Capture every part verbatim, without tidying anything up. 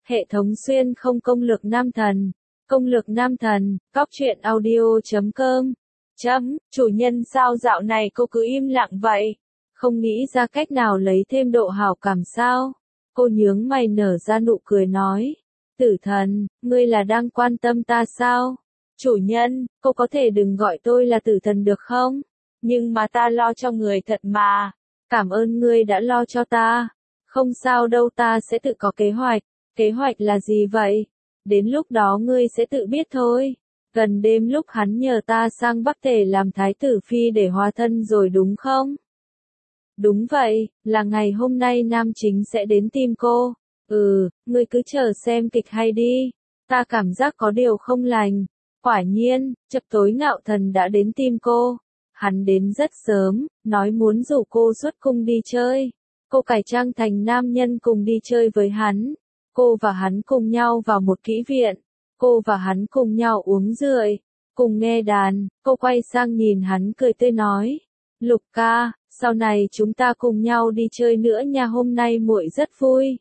Hệ thống xuyên không công lược nam thần. Công lược nam thần, cóc truyện audio chấm com. Chấm, chủ nhân sao dạo này cô cứ im lặng vậy? Không nghĩ ra cách nào lấy thêm độ hảo cảm sao? Cô nhướng mày nở ra nụ cười nói. Tử thần, ngươi là đang quan tâm ta sao? Chủ nhân, cô có thể đừng gọi tôi là tử thần được không? Nhưng mà ta lo cho người thật mà. Cảm ơn ngươi đã lo cho ta. Không sao đâu, ta sẽ tự có kế hoạch. Kế hoạch là gì vậy? Đến lúc đó ngươi sẽ tự biết thôi. Gần đêm lúc hắn nhờ ta sang Bắc Tề làm thái tử phi để hóa thân rồi đúng không? Đúng vậy, là ngày hôm nay nam chính sẽ đến tìm cô. Ừ, ngươi cứ chờ xem kịch hay đi. Ta cảm giác có điều không lành. Quả nhiên, chập tối Ngạo Thần đã đến tìm cô. Hắn đến rất sớm, nói muốn rủ cô xuất cung đi chơi. Cô cải trang thành nam nhân cùng đi chơi với hắn. Cô và hắn cùng nhau vào một kỹ viện. Cô và hắn cùng nhau uống rượu, cùng nghe đàn. Cô quay sang nhìn hắn cười tươi nói. Lục ca, sau này chúng ta cùng nhau đi chơi nữa nha, hôm nay muội rất vui.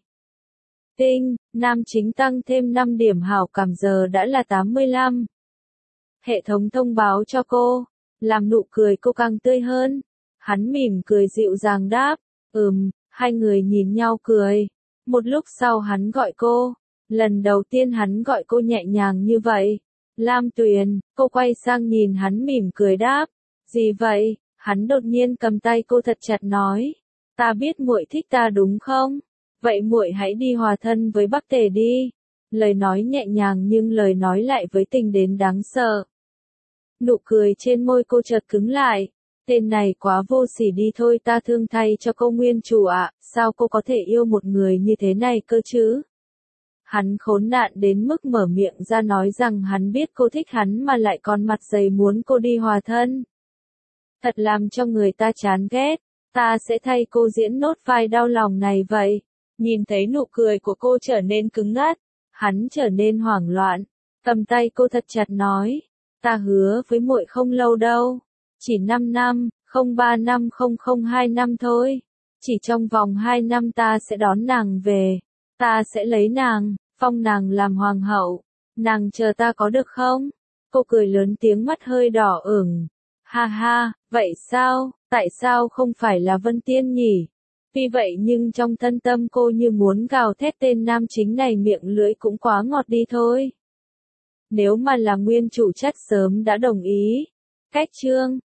Tinh, nam chính tăng thêm năm điểm hảo cảm, giờ đã là tám mươi lăm. Hệ thống thông báo cho cô, làm nụ cười cô càng tươi hơn. Hắn mỉm cười dịu dàng đáp, ừm, hai người nhìn nhau cười. Một lúc sau hắn gọi cô, lần đầu tiên hắn gọi cô nhẹ nhàng như vậy. Lam Tuyền, cô quay sang nhìn hắn mỉm cười đáp, gì vậy? Hắn đột nhiên cầm tay cô thật chặt nói, ta biết muội thích ta đúng không? Vậy muội hãy đi hòa thân với Bắc Tề đi. Lời nói nhẹ nhàng nhưng lời nói lại với tình đến đáng sợ. Nụ cười trên môi cô chợt cứng lại. Tên này quá vô sỉ đi thôi, ta thương thay cho cô nguyên chủ ạ, sao cô có thể yêu một người như thế này cơ chứ? Hắn khốn nạn đến mức mở miệng ra nói rằng hắn biết cô thích hắn mà lại còn mặt dày muốn cô đi hòa thân. Thật làm cho người ta chán ghét, ta sẽ thay cô diễn nốt vai đau lòng này vậy. Nhìn thấy nụ cười của cô trở nên cứng ngắt, hắn trở nên hoảng loạn, cầm tay cô thật chặt nói, ta hứa với muội không lâu đâu, chỉ năm năm, không ba năm, không không hai năm thôi. Chỉ trong vòng hai năm ta sẽ đón nàng về, ta sẽ lấy nàng, phong nàng làm hoàng hậu, nàng chờ ta có được không? Cô cười lớn tiếng mắt hơi đỏ ửng. Ha ha, vậy sao, tại sao không phải là Vân Tiên nhỉ? Vì vậy nhưng trong thân tâm cô như muốn gào thét tên nam chính này miệng lưỡi cũng quá ngọt đi thôi. Nếu mà là nguyên chủ chắc sớm đã đồng ý. Cách chương